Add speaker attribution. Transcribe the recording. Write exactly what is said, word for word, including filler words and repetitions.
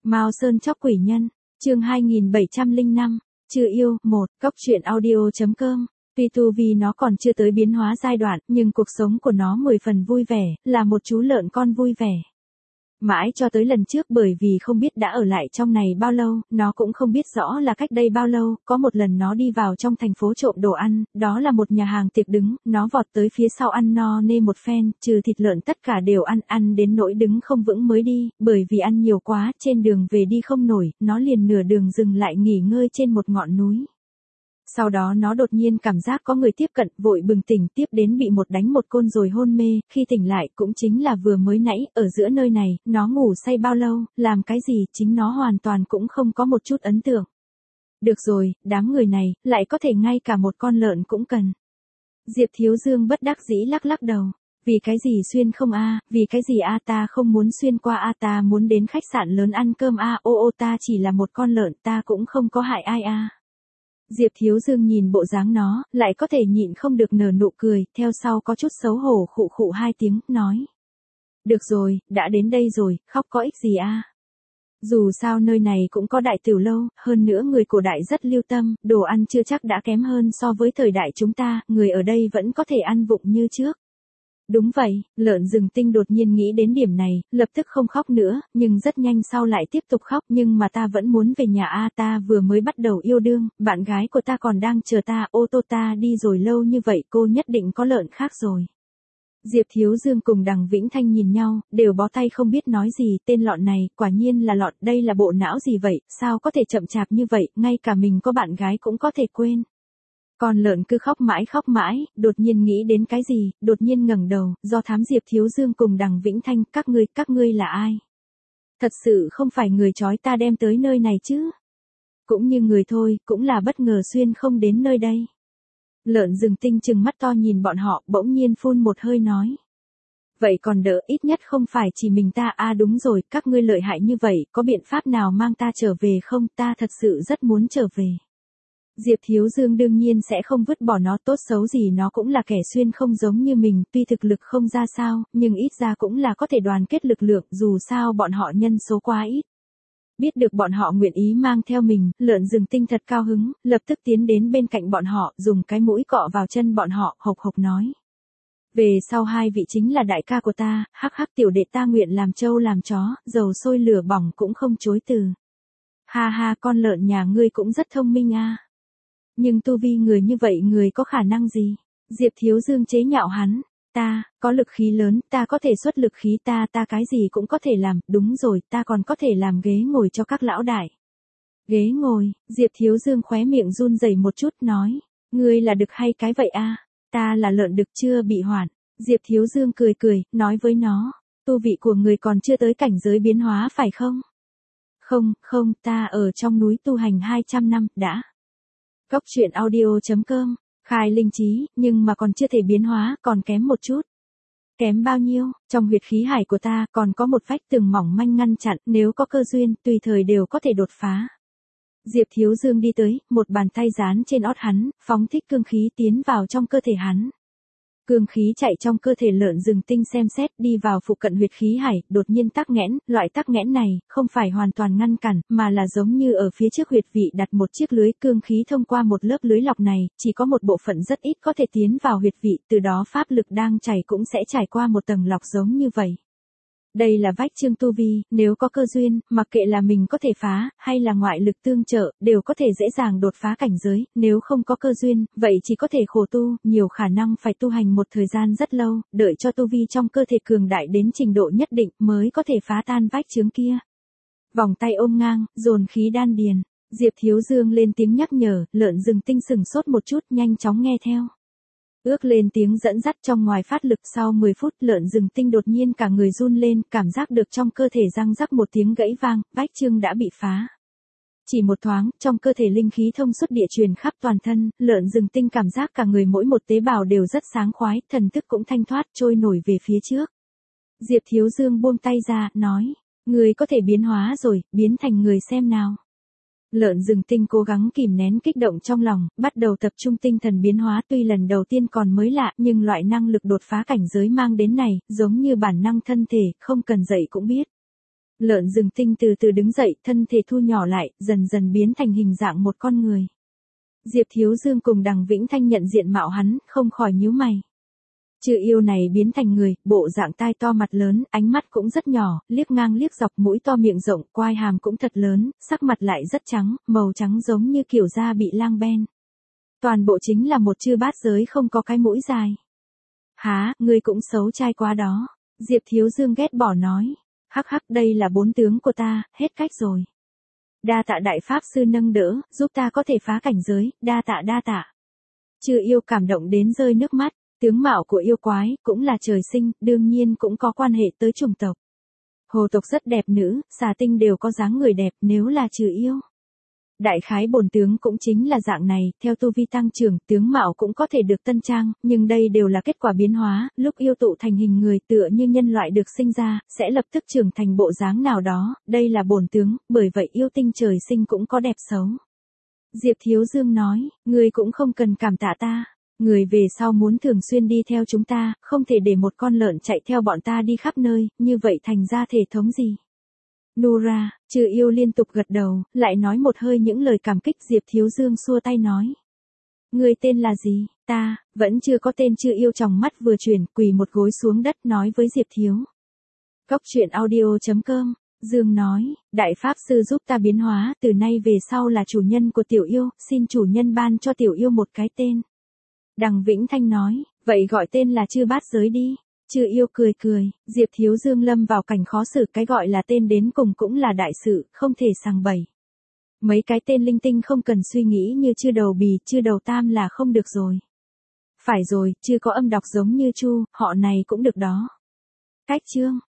Speaker 1: Mao Sơn chóc quỷ nhân, chương hai nghìn bảy trăm lẻ năm, chưa yêu, một, cóc truyện audio.com. Tuy tu vi nó còn chưa tới biến hóa giai đoạn, nhưng cuộc sống của nó mười phần vui vẻ, là một chú lợn con vui vẻ. Mãi cho tới lần trước bởi vì không biết đã ở lại trong này bao lâu, nó cũng không biết rõ là cách đây bao lâu, có một lần nó đi vào trong thành phố trộm đồ ăn, đó là một nhà hàng tiệc đứng, nó vọt tới phía sau ăn no nê một phen, trừ thịt lợn tất cả đều ăn, ăn đến nỗi đứng không vững mới đi, bởi vì ăn nhiều quá, trên đường về đi không nổi, nó liền nửa đường dừng lại nghỉ ngơi trên một ngọn núi. Sau đó nó đột nhiên cảm giác có người tiếp cận, vội bừng tỉnh, tiếp đến bị một đánh một côn rồi hôn mê, khi tỉnh lại cũng chính là vừa mới nãy, ở giữa nơi này, nó ngủ say bao lâu, làm cái gì, chính nó hoàn toàn cũng không có một chút ấn tượng. Được rồi, đám người này, lại có thể ngay cả một con lợn cũng cần. Diệp Thiếu Dương bất đắc dĩ lắc lắc đầu. Vì cái gì xuyên không a, vì cái gì a ta không muốn xuyên qua a ta muốn đến khách sạn lớn ăn cơm a, ô ô ta chỉ là một con lợn ta cũng không có hại ai a. Diệp Thiếu Dương nhìn bộ dáng nó, lại có thể nhịn không được nở nụ cười, theo sau có chút xấu hổ khụ khụ hai tiếng, nói. Được rồi, đã đến đây rồi, khóc có ích gì a? Dù sao nơi này cũng có đại tiểu lâu, hơn nữa người cổ đại rất lưu tâm, đồ ăn chưa chắc đã kém hơn so với thời đại chúng ta, người ở đây vẫn có thể ăn vụng như trước. Đúng vậy, lợn rừng tinh đột nhiên nghĩ đến điểm này, lập tức không khóc nữa, nhưng rất nhanh sau lại tiếp tục khóc, nhưng mà ta vẫn muốn về nhà a, ta vừa mới bắt đầu yêu đương, bạn gái của ta còn đang chờ ta, ô tô ta đi rồi lâu như vậy, cô nhất định có lợn khác rồi. Diệp Thiếu Dương cùng Đằng Vĩnh Thanh nhìn nhau, đều bó tay không biết nói gì, tên lọn này, quả nhiên là lọn, đây là bộ não gì vậy, sao có thể chậm chạp như vậy, ngay cả mình có bạn gái cũng có thể quên. Con lợn cứ khóc mãi khóc mãi, đột nhiên nghĩ đến cái gì, đột nhiên ngẩng đầu, do thám Diệp Thiếu Dương cùng Đằng Vĩnh Thanh, các ngươi, các ngươi là ai? Thật sự không phải người trói ta đem tới nơi này chứ? Cũng như người thôi, cũng là bất ngờ xuyên không đến nơi đây. Lợn rừng tinh trừng mắt to nhìn bọn họ, bỗng nhiên phun một hơi nói. Vậy còn đỡ, ít nhất không phải chỉ mình ta, a à, đúng rồi, các ngươi lợi hại như vậy, có biện pháp nào mang ta trở về không, ta thật sự rất muốn trở về. Diệp Thiếu Dương đương nhiên sẽ không vứt bỏ nó, tốt xấu gì nó cũng là kẻ xuyên không giống như mình, tuy thực lực không ra sao, nhưng ít ra cũng là có thể đoàn kết lực lượng, dù sao bọn họ nhân số quá ít. Biết được bọn họ nguyện ý mang theo mình, lợn rừng tinh thật cao hứng, lập tức tiến đến bên cạnh bọn họ, dùng cái mũi cọ vào chân bọn họ, hộc hộc nói. Về sau hai vị chính là đại ca của ta, hắc hắc tiểu đệ ta nguyện làm trâu làm chó, dầu sôi lửa bỏng cũng không chối từ. Ha ha, con lợn nhà ngươi cũng rất thông minh a. À. Nhưng tu vi người như vậy người có khả năng gì? Diệp Thiếu Dương chế nhạo hắn. Ta, có lực khí lớn, ta có thể xuất lực khí ta, ta cái gì cũng có thể làm, đúng rồi, ta còn có thể làm ghế ngồi cho các lão đại. Ghế ngồi, Diệp Thiếu Dương khóe miệng run rẩy một chút, nói. Ngươi là đực hay cái vậy a? À? Ta là lợn đực chưa bị hoạn. Diệp Thiếu Dương cười cười, nói với nó. Tu vị của người còn chưa tới cảnh giới biến hóa phải không? Không, không, ta ở trong núi tu hành hai trăm năm, đã. Cóc truyện audio.com, khai linh trí, nhưng mà còn chưa thể biến hóa, còn kém một chút. Kém bao nhiêu, trong huyệt khí hải của ta còn có một vách tường mỏng manh ngăn chặn, nếu có cơ duyên, tùy thời đều có thể đột phá. Diệp Thiếu Dương đi tới, một bàn tay dán trên ót hắn, phóng thích cương khí tiến vào trong cơ thể hắn. Cương khí chạy trong cơ thể lợn rừng tinh xem xét đi vào phụ cận huyệt khí hải, đột nhiên tắc nghẽn, loại tắc nghẽn này, không phải hoàn toàn ngăn cản, mà là giống như ở phía trước huyệt vị đặt một chiếc lưới, cương khí thông qua một lớp lưới lọc này, chỉ có một bộ phận rất ít có thể tiến vào huyệt vị, từ đó pháp lực đang chảy cũng sẽ trải qua một tầng lọc giống như vậy. Đây là vách chương tu vi, nếu có cơ duyên, mặc kệ là mình có thể phá, hay là ngoại lực tương trợ, đều có thể dễ dàng đột phá cảnh giới, nếu không có cơ duyên, vậy chỉ có thể khổ tu, nhiều khả năng phải tu hành một thời gian rất lâu, đợi cho tu vi trong cơ thể cường đại đến trình độ nhất định, mới có thể phá tan vách chướng kia. Vòng tay ôm ngang, dồn khí đan điền, Diệp Thiếu Dương lên tiếng nhắc nhở, lợn rừng tinh sừng sốt một chút, nhanh chóng nghe theo. Ước lên tiếng dẫn dắt trong ngoài phát lực, sau mười phút lợn rừng tinh đột nhiên cả người run lên, cảm giác được trong cơ thể răng rắc một tiếng gãy vang, vách chương đã bị phá. Chỉ một thoáng, trong cơ thể linh khí thông suốt địa truyền khắp toàn thân, lợn rừng tinh cảm giác cả người mỗi một tế bào đều rất sáng khoái, thần thức cũng thanh thoát trôi nổi về phía trước. Diệp Thiếu Dương buông tay ra, nói, người có thể biến hóa rồi, biến thành người xem nào. Lợn rừng tinh cố gắng kìm nén kích động trong lòng, bắt đầu tập trung tinh thần biến hóa, tuy lần đầu tiên còn mới lạ, nhưng loại năng lực đột phá cảnh giới mang đến này, giống như bản năng thân thể, không cần dạy cũng biết. Lợn rừng tinh từ từ đứng dậy, thân thể thu nhỏ lại, dần dần biến thành hình dạng một con người. Diệp Thiếu Dương cùng Đằng Vĩnh Thanh nhận diện mạo hắn, không khỏi nhíu mày. Chư yêu này biến thành người, bộ dạng tai to mặt lớn, ánh mắt cũng rất nhỏ, liếc ngang liếc dọc, mũi to miệng rộng, quai hàm cũng thật lớn, sắc mặt lại rất trắng, màu trắng giống như kiểu da bị lang ben. Toàn bộ chính là một chư bát giới không có cái mũi dài. Há, ngươi cũng xấu trai quá đó. Diệp Thiếu Dương ghét bỏ nói. Hắc hắc, đây là bốn tướng của ta, hết cách rồi. Đa tạ đại pháp sư nâng đỡ, giúp ta có thể phá cảnh giới, đa tạ đa tạ. Chư yêu cảm động đến rơi nước mắt, tướng mạo của yêu quái, cũng là trời sinh, đương nhiên cũng có quan hệ tới chủng tộc. Hồ tộc rất đẹp nữ, xà tinh đều có dáng người đẹp nếu là trừ yêu. Đại khái bổn tướng cũng chính là dạng này, theo tu vi tăng trưởng, tướng mạo cũng có thể được tân trang, nhưng đây đều là kết quả biến hóa, lúc yêu tụ thành hình người tựa như nhân loại được sinh ra, sẽ lập tức trưởng thành bộ dáng nào đó, đây là bổn tướng, bởi vậy yêu tinh trời sinh cũng có đẹp xấu. Diệp Thiếu Dương nói, người cũng không cần cảm tạ ta, người về sau muốn thường xuyên đi theo chúng ta, không thể để một con lợn chạy theo bọn ta đi khắp nơi, như vậy thành ra thể thống gì. Nura, Chư yêu liên tục gật đầu, lại nói một hơi những lời cảm kích. Diệp Thiếu Dương xua tay nói. Người tên là gì? Ta, vẫn chưa có tên. Chư yêu tròng mắt vừa chuyển, quỳ một gối xuống đất nói với Diệp Thiếu. Cốc truyện audio chấm com, Dương nói, Đại Pháp Sư giúp ta biến hóa, từ nay về sau là chủ nhân của tiểu yêu, xin chủ nhân ban cho tiểu yêu một cái tên. Đằng Vĩnh Thanh nói, vậy gọi tên là Chư Bát Giới đi. Chư yêu cười cười, Diệp Thiếu Dương lâm vào cảnh khó xử, cái gọi là tên đến cùng cũng là đại sự, không thể sằng bậy. Mấy cái tên linh tinh không cần suy nghĩ như chư đầu bì, chư đầu tam là không được rồi. Phải rồi, chưa có âm đọc giống như Chu, họ này cũng được đó. Cách chương